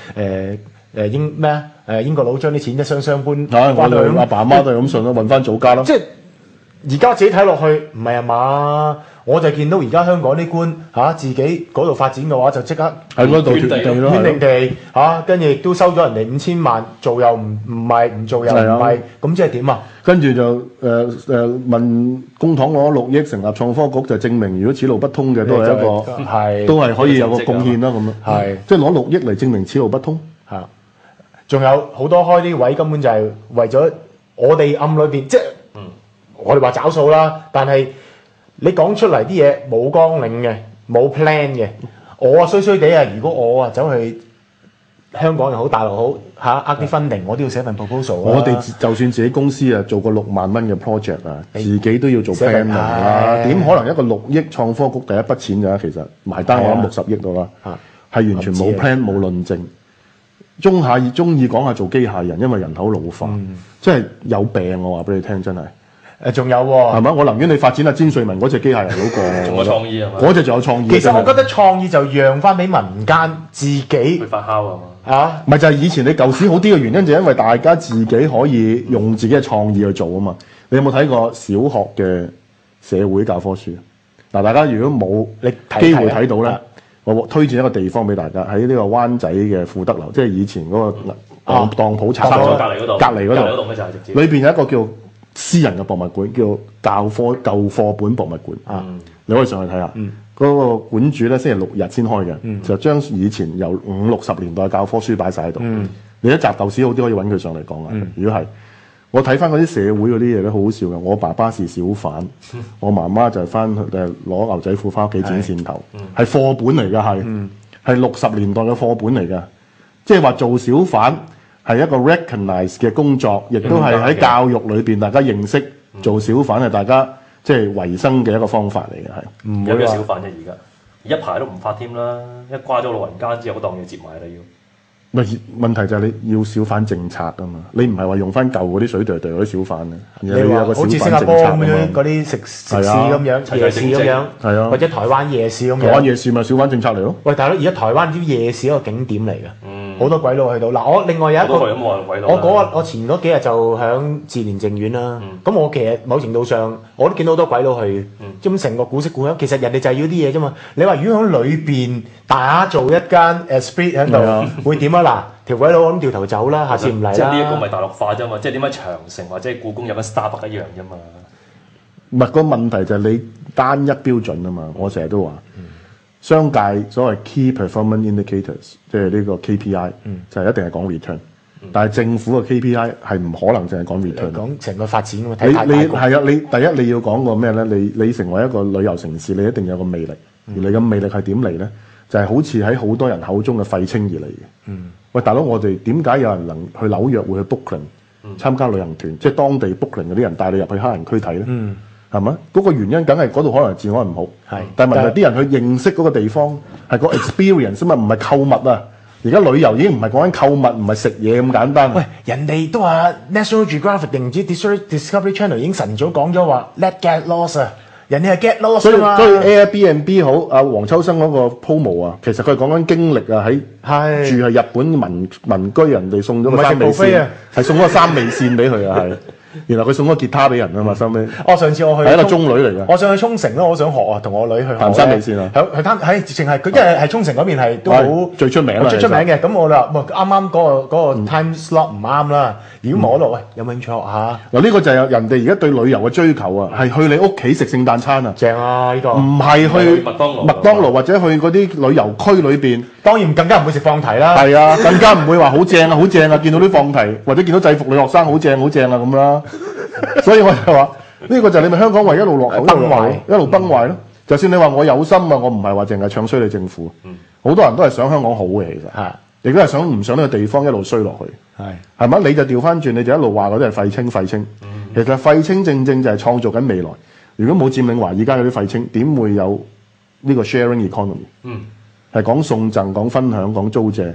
英國佬將啲錢一箱箱搬
我哋阿爸阿媽都係咁信咯，揾翻祖家咯。
即係而家自己睇落去唔係啊嘛，我就見到而家香港啲官自己嗰度發展嘅話，就即刻
喺嗰度圈
定地跟住亦都收咗人哋5000萬，做又唔係，唔做又唔係，咁即係點啊？
跟住就問公帑攞6億成立創科局，就證明如果此路不通嘅都係一個都係可以有個貢獻啦咁樣。係即係攞6億嚟證明此路不通。
係，仲有好多開啲位根本就係為咗我哋暗裏邊即係。我哋話找數啦，但係你講出嚟啲嘢冇綱領嘅，冇 plan 嘅，我衰衰地啊！如果我走去香港又好，大陸好呃啲 funding，我都要寫份 proposal。我哋
就算自己公司做個6萬蚊嘅 project 自己都要做 plan 啦。點可能一個6億創科局第一筆錢㗎？其實埋單我諗60億到啦，係完全冇 plan 冇論證。中意講下做機械人，因為人口老化，真係有病。我話俾你聽，真係。
仲有喎，
係咪？我寧願你發展阿詹瑞文嗰隻機械人嗰個，
仲有創意係嘛？
嗰隻仲有創意。
其實我覺得創意就讓翻俾民間自己
去發酵啊嘛。
咪就係以前你舊時好啲嘅原因，就係因為大家自己可以用自己嘅創意去做啊嘛。你有冇睇過小學嘅社會教科書？嗱，大家如果冇機會睇到咧，我推薦一個地方俾大家，喺呢個灣仔嘅富德樓，即係以前嗰個當鋪拆咗
隔離嗰度，
隔離嗰
度咩就係直接。
裏邊有一個叫私人嘅博物館，叫舊課本博物館你可以上去睇下。嗰個館主咧星期6日先開嘅，就將以前由50、60年代嘅教科書擺晒喺度。你一集舊史好啲可以揾佢上嚟講啊。如果係我睇翻嗰啲社會嗰啲嘢咧，好好笑嘅。我爸爸是小販，我媽媽就翻攞牛仔褲翻屋企剪線頭，係課本嚟㗎，係60年代嘅課本嚟㗎。即係話做小販係一個 recognize 嘅工作，亦都係喺教育裏邊大家認識做小販係大家即係維生嘅一個方法嚟嘅，係。
唔會有咩小販啫？而家一排都唔發添啦，一掛咗老人家之後，嗰檔嘢接埋啦要。
問題就係你要小販政策啊嘛，你唔係話用翻舊嗰啲水噠噠嗰啲小販啊，
你話好似新加坡咁樣嗰啲食肆咁樣、夜市咁樣，或者台灣夜市咁樣。
台灣夜市咪小販政策嚟咯？
喂，大佬，而家台灣啲夜市一個景點嚟嘅，好多鬼佬去到。嗱，我另外有一個，我前嗰幾日就響自蓮淨苑啦。咁我其實某程度上我都見到好多鬼佬去，咁成個古色古香。其實人哋就係要啲嘢啫嘛。你話如果喺裏邊打造一間 Esprit 喺度，會點啊？嗱，條鬼佬咁掉頭走啦，下次唔嚟啦。
即係呢一個咪大陸化啫嘛，即係點解長城或者故宮有間 Starbucks 一樣啫嘛。
唔係個問題就係你單一標準啊嘛，我成日都話，商界所謂 key performance indicators，即係呢個 KPI，就係一定係講 return。但係政府嘅 KPI 係唔可能淨係講 return。
講成個發展㗎嘛，
你係啊，你第一你要講個咩咧？你成為一個旅遊城市，你一定有個魅力。而你嘅魅力係點嚟咧？就係好似喺好多人口中嘅廢青而嚟嘅。喂，大佬，我哋點解有人能去紐約會去 Brooklyn 參加旅行團？即係當地 Brooklyn 嗰啲人帶你入去黑人區睇咧，係咪？嗰個原因梗係嗰度可能治安唔好。係，但係問題啲人去認識嗰個地方係個 experience 啊嘛，唔係購物啊。而家旅遊已經唔係講緊購物，唔係食嘢咁簡單。
喂，人哋都話 National Geographic 定唔知 Discovery Channel 已經晨早講咗話 Let get lost 啊！人哋係 get lost 啊嘛。
所以 Airbnb 好，阿黃秋生嗰個 promo 啊，其實佢係講緊經歷啊，喺住係日本民居，人哋送咗個三味線，係送咗個三味線俾佢啊，係。然後佢送咗個吉他俾人啊嘛，收尾。
上次我去係一個中女嚟嘅。我上去沖繩咯，我想學啊，同我女去學。
三味線啊。
係直情係佢，因為係沖繩嗰邊係都好
最出名啦。
最出名嘅，咁我話啱啱嗰個 time slot 唔啱啦。如果冇嗰度，喂，有冇興趣學下？
嗱，呢個就係人哋而家對旅遊嘅追求啊，係去你屋企食聖誕餐啊。
正啊，呢個。唔
係去麥當勞或者去嗰啲旅遊區裏邊。
當然更加唔會食放題啦。
係啊，更加唔會話好正啊，好正啊！見到啲放題或者見到制服女學生好正好正啊咁啦。所以我就話呢個就係你咪香港為一路落後一路崩壞咯。就算你話我有心啊，我唔係話淨係唱衰你政府，好多人都係想香港好嘅，其實係，亦都係想唔想呢個地方一路衰落去，係咪？你就調翻轉，你就一路話嗰啲係廢青廢青，其實廢青正正就係創造緊未來。如果冇佔領華爾街嗰啲廢青，點會有呢個 sharing economy？係講送贈、講分享、講租借，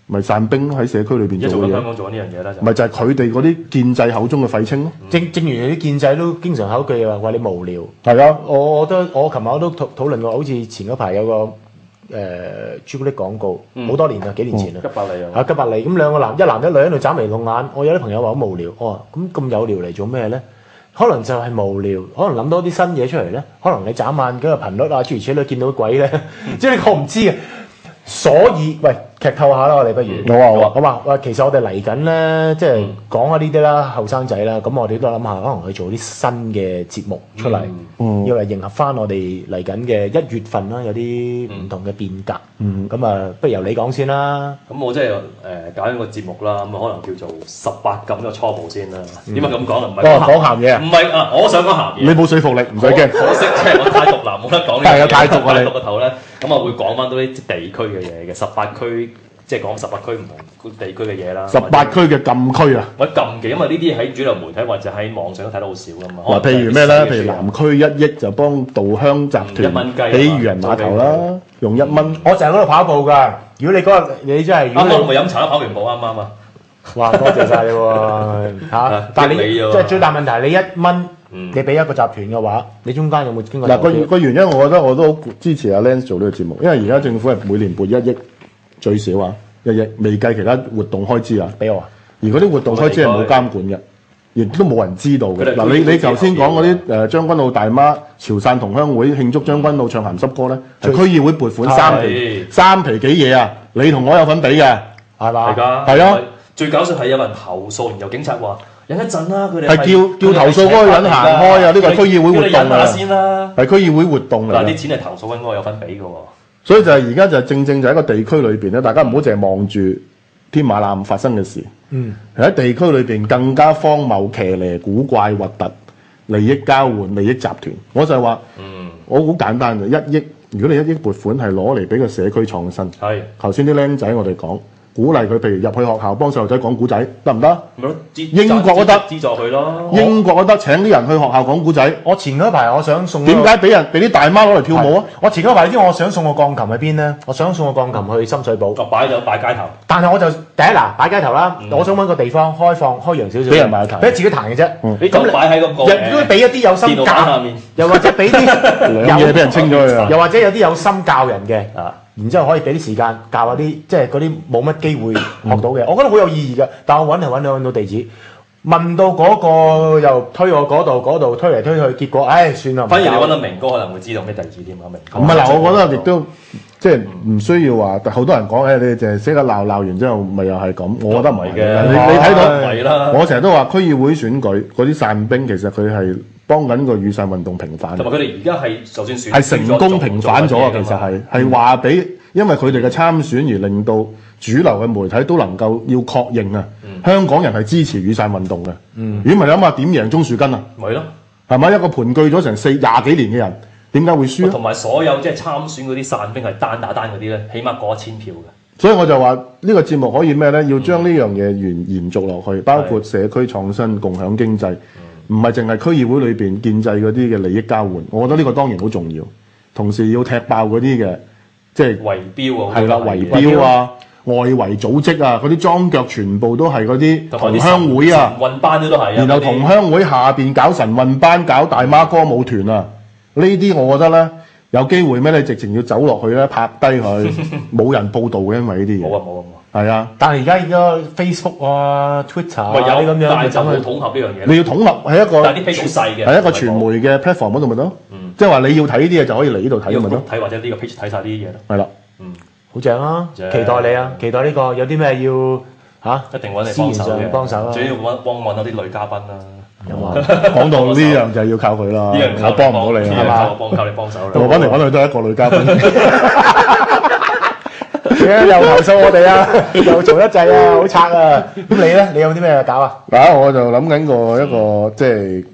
咪散兵喺社區裏邊做嘅嘢。
香港做緊呢樣嘢啦，
咪就係佢哋嗰啲建制口中嘅廢青咯。
正如啲建制都經常口句話你無聊。
係啊，
我琴日我都討論過，好似前嗰排有個朱古力廣告，好多年啦，幾年前啦。
吉百利
啊，吉百利咁兩個一男一女喺度眨眉弄眼。我有啲朋友話好無聊，我話咁有聊嚟做咩咧？可能就係無聊，可能諗多啲新嘢出嚟咧。可能你眨眼嗰個頻率啊，諸如此類見到鬼咧，即係我唔知嘅。所以，喂，劇透下啦，我哋不如好嘛？其實我哋嚟緊咧，即係講下呢啲啦，後生仔啦，咁我哋都諗下，可能去做啲新嘅節目出嚟，要嚟迎合翻我哋嚟緊嘅1月份啦，有啲唔同嘅變革。咁啊，不如由你講先啦。
咁我即係搞一個節目啦，咁可能叫做18禁嘅初步先啦。點解咁講啊？唔係
講鹹嘢啊？
唔係啊，我想講鹹嘢。
你冇說服力，唔使驚。
可惜即係我太毒啦，冇得講。
係啊，太毒啊你。
太毒個頭咧，咁啊會講翻多啲地區嘅嘢嘅18區。即係講18區唔同地區嘅嘢啦
，18區嘅禁區啊！
或者禁忌，因為呢啲喺主流媒體或者喺網上都睇得好少噶嘛。
嗱，譬如咩咧？譬如南區1億就幫稻香集團起漁人碼頭啦，用1蚊。
我成日喺度跑步㗎。如果你嗰日你真係，
啱啱咪飲茶跑完步啱啱啊！
哇，多謝晒你喎嚇！但係你即係最大問題係你1蚊，你俾一個集團嘅話，你中間有冇經過？
嗱個原因，我覺得我都好支持阿 Lance 做呢個節目，因為而家政府係每年撥1億。最少啊，1億未計其他活動開支啊，
俾我。
而嗰啲活動開支係冇監管嘅，亦都冇人知道嘅。嗱，你頭先講嗰啲將軍澳大媽潮汕同鄉會慶祝將軍澳唱鹹濕歌咧，係區議會撥款3皮幾嘢啊！你同我有份俾嘅，
係嘛？
係啊。
最搞笑係有人投訴，然後警察話忍一陣啦，佢哋
係叫投訴嗰個人行開啊！呢個係區議會活動啊，
先啦，
係區議會活動嚟。
嗱，啲錢係投訴緊嗰個有份俾嘅喎。
所以就係而家就正正就喺個地區裏邊咧，大家唔好淨係望住天馬南發生嘅事，喺地區裏邊更加荒謬、騎呢、古怪、核突、利益交換、利益集團。我就係話，我好簡單嘅1億，如果你1億撥款係攞嚟俾個社區創新，係頭先啲僆仔我哋講。鼓勵佢，譬如入去學校幫細路仔講古仔，得唔得？英國都得，資助佢咯。英國都得，請啲人去學校講古仔。
我前嗰排我想送，
點解俾啲大媽攞嚟跳舞啊？
我前嗰排你知我想送個鋼琴去邊咧？我想送個鋼琴去深水埗。
就擺街頭。
但係我就第一嗱擺街頭啦，我想揾個地方開揚少少，
俾人擺彈，
俾自己彈嘅啫。
你咁擺喺個
亦都俾一啲有心教下面，又或者俾啲
兩嘢俾人清咗佢啊！
又或者有啲有心教人嘅啊。然之後可以俾啲時間教下啲，即係嗰啲冇乜機會學到嘅，我覺得好有意義嘅。但我揾到地址，問到嗰個又推我嗰度推嚟推去，結果唉算啦。
反而你揾到明哥可能會知道咩地址添啊？明哥
唔係嗱，我覺得亦都即係唔需要話，好多人講你哋淨係識得鬧完之後，咪又係咁。我覺得唔係嘅，你睇到我成日都話區議會選舉嗰啲散兵，其實佢係幫緊個雨傘運動平反，
同埋佢哋而家係就算選
係成功平反咗啊！其實係話俾，因為佢哋嘅參選而令到主流嘅媒體都能夠要確認啊，香港人係支持雨傘運動嘅。如果唔係諗下點贏鍾樹根啊？
咪咯，
係咪一個盤踞咗成20幾年嘅人，點解會輸啊？
同埋所有即係參選嗰啲散兵係單打單嗰啲咧，起碼過1000票嘅。
所以我就話呢個節目可以咩咧？要將呢樣嘢延續落去，包括社區創新、共享經濟。唔係淨係區議會裏邊建制嗰啲嘅利益交換，我覺得呢個當然好重要。同時要踢爆嗰啲嘅，即係
圍標啊，
係啦，圍標啊，外圍組織啊，嗰啲裝腳全部都係嗰啲同鄉會啊，
神運班都係啊。
然後同鄉會下邊搞神運班、搞大媽歌舞團啊，呢啲我覺得咧有機會咩？你直情要走落去咧，拍低佢，冇人報導嘅，因為呢啲嘢。
冇啊。
係啊，
但係而家 Facebook 啊、Twitter 啊咁樣，
但係就冇統合呢樣嘢。
你要統合係一個，
但係啲 page 好細嘅，
係一個傳媒嘅 platform 嗰度咪得咯。即係話你要睇呢啲嘢就可以嚟呢度睇咪得。
睇或者呢個 page 睇晒呢啲嘢咯。
係啦，
好正啊！期待你啊！期待呢個有啲咩要嚇？
一定揾你
幫手啊！
主要揾到啲女嘉賓啦。
講到呢樣就要靠佢啦，我幫唔到你係嘛？
靠你幫手啦。
我揾嚟揾去都係一個女嘉賓。
又投訴我哋啊，又做得滯啊，好賊啊！咁你咧，你有啲咩搞啊？
嗱，我就諗緊一個即係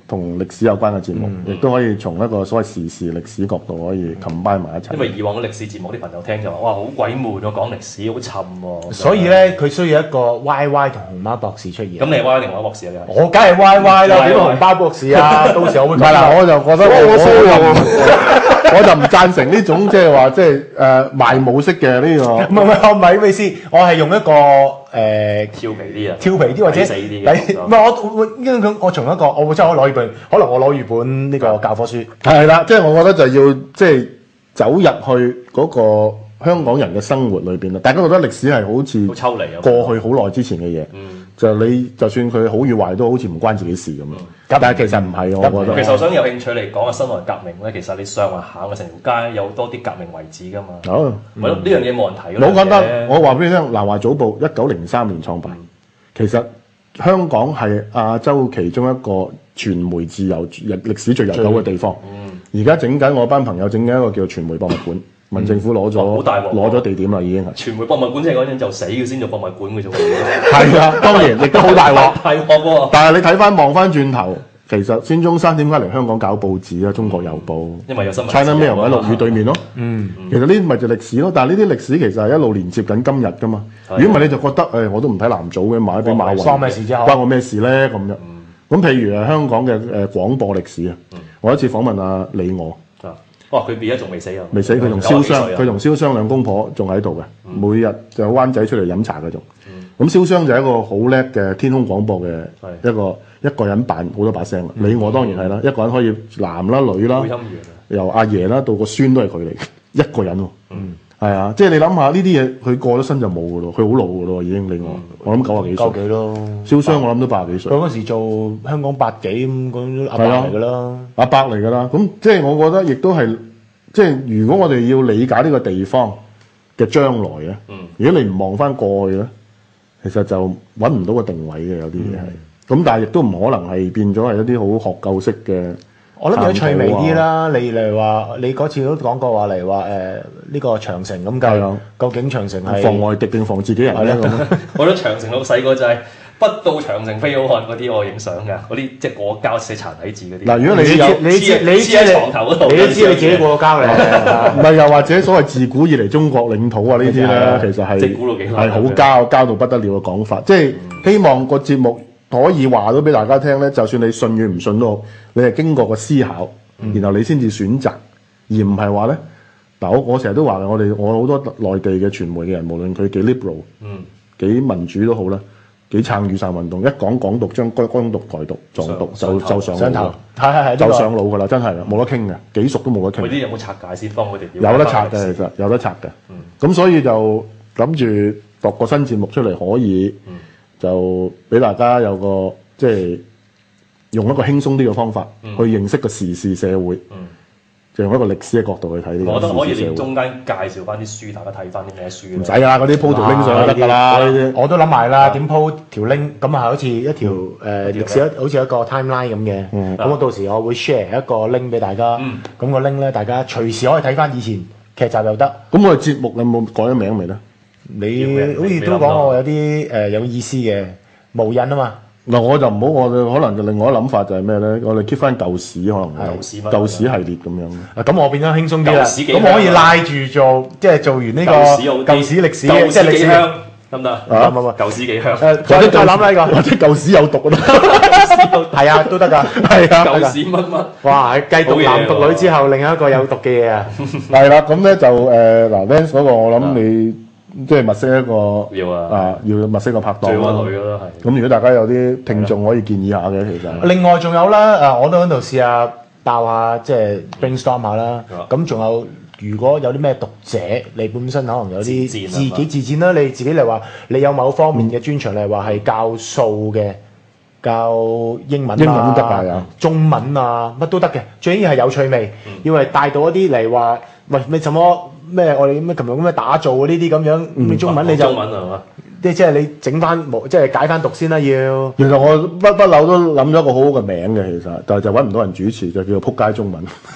同歷史有關嘅節目，亦都可以從一個所謂時事歷史角度可以 combine 埋一齊。
因為以往嘅歷史節目啲朋友聽就話：哇，好鬼悶喎，講歷史好沉喎。
所以咧，佢需要一個 Y 同熊貓博士出現。
咁你係 Y 定熊貓博士啊？
我梗係 Y 啦，點熊貓博士啊？到時我會
唔係啦，我就覺得我就唔贊成呢種即係話即係賣模式嘅呢個。
唔係咩意思？我係用一個
調皮啲啊，
調皮啲或者
死啲嘅。
唔係因為我從一個我會真係攞住本，可能我攞住本呢個教科書。
係啦，即係我覺得就要即係走入去嗰個香港人嘅生活裏邊啦。大家覺得歷史係好似
好抽離啊，
過去好耐之前嘅嘢。就你就算佢好與壞都好似唔關自己事咁樣。但係其實唔係，我覺得。
其實我想有興趣嚟講下新來革命咧，其實你上環行嘅成條街有多啲革命遺址噶嘛。好，咪咯，呢樣嘢冇人提。
好簡單，我話俾你聽，南華早報1903年創辦，其實香港係亞洲其中一個傳媒自由歷史最悠久嘅地方。而家整緊我班朋友整緊一個叫傳媒博物館。民政府攞咗地點啦，已經係。傳
媒博物館即係嗰陣就死嘅先做博物館嘅啫喎。
係啊，當然亦都好大鑊。
係鑊喎。
但係你睇翻望翻轉頭，其實孫中山點解嚟香港搞報紙啊？中國郵報。
因為有新聞。
China Mail 喺陸羽對面咯。其實呢啲咪就歷史咯，但係呢啲歷史其實係一路連接緊今日噶嘛。如果唔係你就覺得我都唔睇南早嘅，買俾馬雲。關我咩事咧？咁樣。咁譬如香港嘅廣播歷史啊，我一次訪問阿李我。
哇！佢而家仲未死啊？
未死，佢同蕭湘兩公婆仲喺度嘅，每日就灣仔出嚟飲茶嗰種。咁蕭湘就係一個好叻嘅天空廣播嘅一個人扮好多把聲。李我當然係啦，一個人可以男啦女啦，由阿爺啦到個孫都係佢嚟，一個人喎。係啊，即係你諗下呢啲嘢，佢過咗身就冇㗎咯，佢好老㗎咯已經。李我諗90幾歲。90幾咯。蕭湘我諗都80幾歲。佢嗰時做香港8幾咁嗰阿伯嚟㗎啦。阿伯嚟㗎啦，咁即係我覺得亦都係，即係如果我哋要理解呢個地方嘅將來咧，如果你唔望翻過去咧，其實就揾唔到個定位嘅有啲嘢係。咁但係亦都唔可能係變咗係一啲好學究式嘅。我諗有趣味啲啦，你例如話，你嗰次都講過話嚟話呢個長城咁計，究竟長城係防外敵定防自己人咧咁？
我覺得長城老細個就係不到長城非好漢嗰啲，我影相㗎，嗰啲即係過膠寫殘體字嗰啲。嗱，如果你黐喺床頭嗰度，你都知你自己過膠嘅。唔係又或者所謂自古以嚟中國領土啊呢啲咧，其實係好膠到不得了嘅講法，即係希望個節目可以話到俾大家聽咧，就算你信與唔信都好，你係經過個思考，然後你先至選擇，而唔係話咧。嗱，我成日都話嘅，我好多內地嘅傳媒嘅人，無論佢幾 liberal，幾民主都好啦，幾撐雨傘運動，一講港獨、將港獨、台獨、藏獨就上腦，係就上腦㗎啦，真係冇得傾嘅，幾熟都冇得傾。嗰啲有冇拆解先幫佢哋？有得拆嘅，其實有得拆嘅。咁所以就諗住度個新節目出嚟，可以就俾大家有個即係用一個輕鬆啲嘅方法去認識個時事社會。就用一個歷史嘅角度去睇呢個。我覺得可以連中間介紹翻啲書，大家睇翻啲咩書。唔使啦，嗰啲鋪條 link 上就得㗎啦。我都諗埋啦，點鋪條 link？咁啊，好似一條歷史，好似一個 timeline 咁嘅。咁我到時我會 share 一個 link 俾大家。咁個 link 咧，大家隨時可以睇翻以前劇集又得。咁我哋節目有冇改咗名未咧？你好似都講我有啲有意思嘅無印啊嘛。嗱，我就唔好，我哋可能就另外一諗法就係咩咧？我哋 keep 翻舊史，可能舊史系列咁樣。咁我變咗輕鬆啲啦。咁可以拉住做，即係做完呢個舊史歷史，即係歷史香，得唔得？舊史幾香？或者再諗啦呢個，或者舊史有毒都得。係啊，都得㗎。係啊，舊史乜乜？哇！繼獨男獨女之後，另一個有毒嘅嘢啊。係啦，咁咧就嗱 Vance 嗰個，我諗你。即係物色一個要物色個拍檔咯。咁如果大家有啲聽眾可以建議下嘅，其實。另外仲有啦，我都喺度試下爆下，即係 brainstorm 下啦。咁仲有，如果有啲咩讀者，你本身可能有啲自己自薦啦，你自己嚟話，你有某方面嘅專長嚟話係教數嘅，教英文都得㗎，中文啊乜都得嘅，最緊要係有趣味，要係帶到一啲嚟話，喂咩什麼？咩？我哋咩琴日咁樣打造呢啲咁樣，咁中文你就中文係嘛？即係你整翻即係解翻讀先啦要。其實我不嬲都諗咗一個好好嘅名嘅，其實就揾唔到人主持，就叫做撲街中文。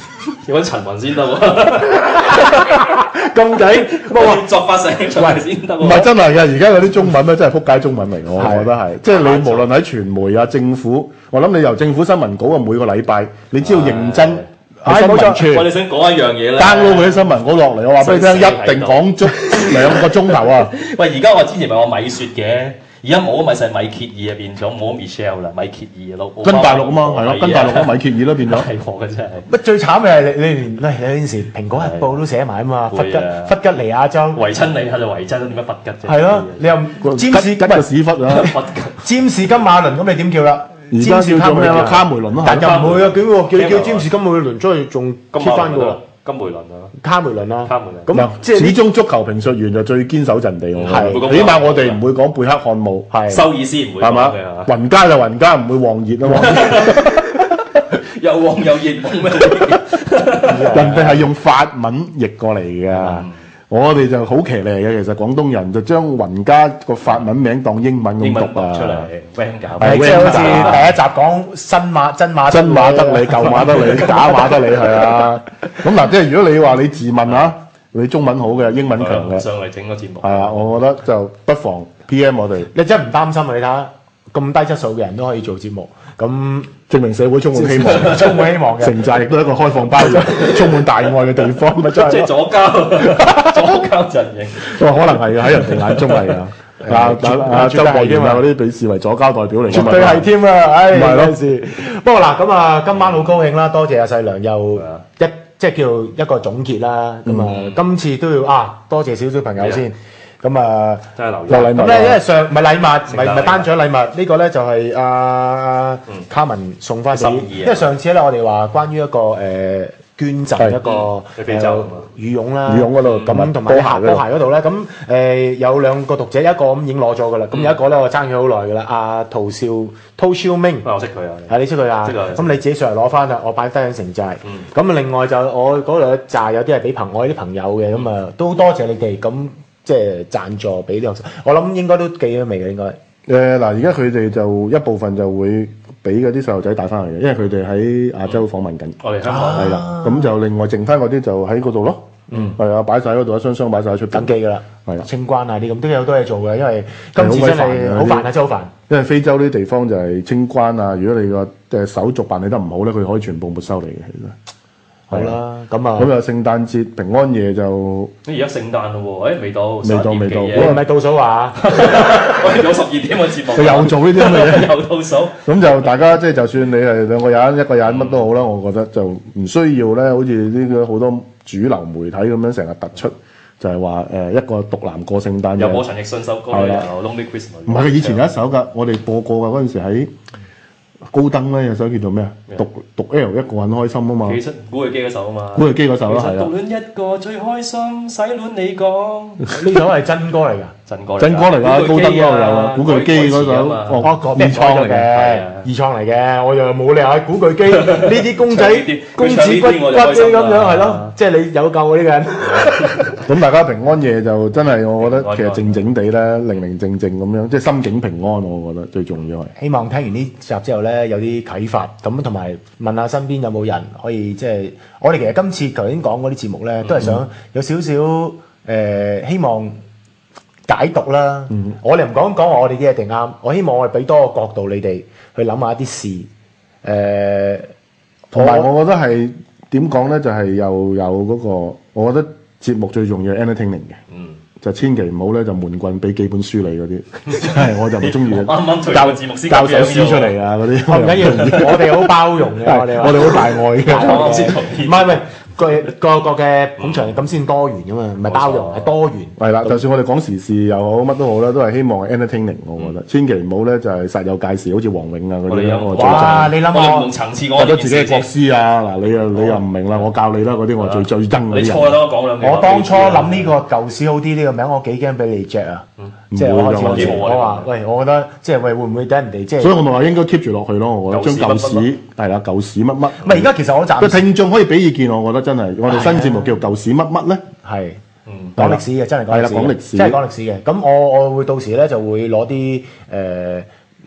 要揾陳雲先得喎，
咁仔，
我作法成出嚟先得喎。
唔係真係嘅，而家嗰啲中文咧真係撲街中文嚟，我覺得係，即係你無論喺傳媒啊、政府，我諗你由政府新聞稿啊，每個禮拜你只要認真。
冇錯，
我哋想講一樣嘢咧
download 嗰啲新聞稿落嚟，我話俾你聽，一定講足2個鐘頭啊！
喂，而家我之前咪話米雪嘅，而家冇咪就係米歇爾啊，變咗冇 Michelle 啦，米歇爾咯，
跟大陸啊嘛，係咯，跟大陸個米歇爾都變咗。
係我嘅真係。
乜最慘嘅係你連有陣時《蘋果日報》都寫埋啊嘛，弗吉尼亞州
維親你係就維親，點解弗吉啫？
係咯，你又占士
吉個屎忽啊！
占士金馬倫咁你點叫啦？
而家叫做咩啊？卡梅倫咯，
但又唔會啊！叫占士金梅倫出去仲 keep 翻嘅喎。
金梅倫啊，
卡梅倫啊，
咁即係始終足球評述員就最堅守陣地喎。
係，
起碼我哋唔會講貝克漢姆，
係
收意思唔會
係嘛？雲加就雲加，唔會黃熱啊嘛。
又黃又熱冇咩？
人哋係用法文譯過嚟嘅。我哋就好騎呢嘅，其實廣東人就將雲加個法文名當英文咁讀啊，
出嚟
Wenger，即係好似第一集講新馬真馬
得你，舊馬得你，假馬得你係啊。咁嗱，即係如果你話你自問啊，你中文好嘅，英文強嘅，
上嚟整個節目。
係啊，我覺得就不妨 PM 我哋。
你真係唔擔心啊？你睇下咁低質素嘅人都可以做節目，咁
證明社會充滿希望，
充滿希望嘅。
城寨亦都係一個開放包容、充滿大愛嘅地方，咪真係。
即係左膠陣營。
可能係喺人哋眼中係啊。周國賢啊嗰啲被視為左膠代表嚟㗎嘛。
絕對係添啊！唉，
唔係咯。
不過嗱，咁啊，今晚好高興啦，多謝阿細良又即係叫一個總結啦。咁啊，今次都要多謝少少朋友先。咁啊，
真係
留禮物。
咁咧，因為唔係禮物，唔係頒獎禮物，呢個咧就係卡文送翻俾，因為上次咧我哋話關於一個捐贈一個羽絨啦，
羽絨嗰度
咁同埋波鞋嗰度咧，咁有兩個讀者，一個咁已經攞咗噶啦，咁有一個咧我爭佢好耐噶啦，阿陶少明，
我識佢啊，
係你識佢啊？咁你自己上嚟攞翻啦，我擺低喺城寨。咁另外就我嗰度紮有啲係俾我啲朋友嘅，咁啊都多謝你哋咁。即係贊助俾啲學生，我諗應該都寄咗未嘅應該。
嗱，而家佢哋就一部分就會俾嗰啲細路仔帶翻嚟嘅，因為佢哋喺亞洲訪問緊。
我哋香港
係啦，咁就另外剩翻嗰啲就喺嗰度咯。係啊，擺晒喺嗰度，一箱擺晒喺出邊。
等寄㗎啦，
係啦，
清關啊啲咁都有好多嘢做嘅，因為今次真係好煩啊，真係好煩。
因為非洲呢啲地方就係清關啊，如果你個手續辦理得唔好咧，佢可以全部沒收你嘅，其實。
好啦，咁啊，
咁又聖誕節、平安夜就，
而家聖誕咯喎，未到，
未到，
你係咪倒數啊？
我哋有12點嘅節目，
佢又做呢啲咁嘅嘢，
又倒數。咁
就大家即係就算你係兩個人、一個人乜都好啦，我覺得就唔需要咧，好似呢個好多主流媒體咁樣成日突出，就係話一個獨男過聖誕。
又播陳奕迅首歌，又 Lonely Christmas。
唔係，佢以前有一首㗎，我哋播過㗎嗰陣時喺。高登咧有首叫做咩啊？讀 L 一個人開心啊嘛。
其實古巨基嗰首啊嘛。
古巨基嗰首啦，係啦。
獨戀一個最開心，洗戀你講。
呢首係真歌嚟㗎，
真歌嚟㗎，高登嗰度有啊。古巨基嗰首，二創嚟嘅，
二創嚟嘅，我又冇理由喺古巨基呢啲公仔公子骨骨咁樣係咯，即係你有救嗰啲人。
咁大家平安夜就真係，我覺得其實靜靜地咧，寧寧靜靜咁樣，即係心境平安，我覺得最重要係。
希望聽完呢集之後咧，有啲啟發，咁同埋問下身邊有冇人可以即係，我哋其實今次頭先講嗰啲節目咧，都係想有少少希望解讀啦。我哋唔講話我哋啲嘢一定啱，我希望我哋俾多個角度你哋去諗下一啲事。
同埋我覺得係點講咧，就係又有嗰個，我覺得。節目最重要係 entertaining 嘅，就千祈唔好咧就悶棍俾幾本書你嗰啲，係我就唔中意
教節目先
教首詩出嚟啊嗰啲，
唔緊要，我哋好包容嘅，我哋好
大愛嘅，
唔係個嘅捧場咁先多元噶嘛，唔係包容係多元。係
啦，就算我哋講時事又好，乜都好啦，都係希望係 entertaining。我覺得千祈唔好咧就係實有介事，好似黃永啊嗰啲。
哇！你諗下，
唔同層次，我
覺得自己係國師啊！嗱，你又唔明啦，我教你啦嗰啲，我最憎嗰啲人。
你錯啦，講兩句。
我當初諗呢個舊時好啲呢個名，我幾驚俾你著啊！即係我開始我話喂，我覺得即係喂會唔會等人哋即係？
所以我咪話應該 keep 住落去咯。我覺得將舊史係啦，舊史乜乜。
唔係而家其實我暫
個聽眾可以俾意見，我覺得真係我哋新節目叫做舊史乜乜咧。
係講歷史嘅，真係講歷史嘅，
講歷史，
真係講歷史嘅。咁我會到時咧就會攞啲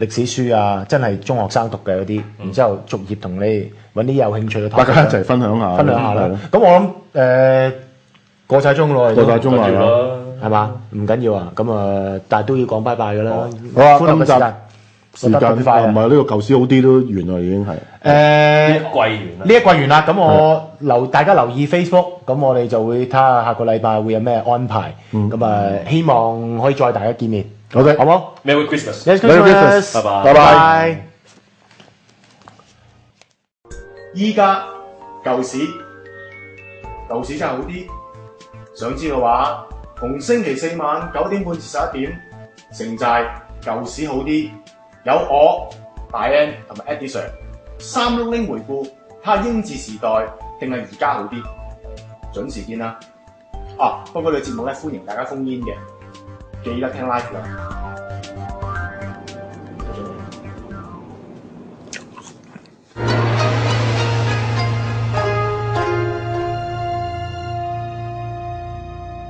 歷史書啊，真係中學生讀嘅嗰啲，然之後逐頁同你揾啲有興趣嘅，
大家一齊分享下
啦。咁我諗過晒鐘咯，
過晒鐘啦，
係嘛？唔緊要啊，咁但係都要講拜拜㗎啦。
好啊，今集時間快，唔係呢個舊時好啲都完啦，已經係。
呢一季完啦，咁我大家留意 Facebook，咁我哋就會睇下下個禮拜會有咩安排。咁希望可以再大家見面。
OK，
好冇
？Merry Christmas，
Merry Christmas，拜拜。
依家舊市真係好啲。想知嘅話，逢星期4晚9點半至11點，城寨舊市好啲，有我大 N 同埋 Eddie Sir 360回顧，睇下英治時代定係而家好啲，準時見啦。不過呢個節目咧歡迎大家封煙嘅，記得聽 live 啦。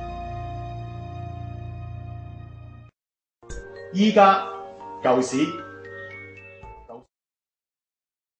依家舊市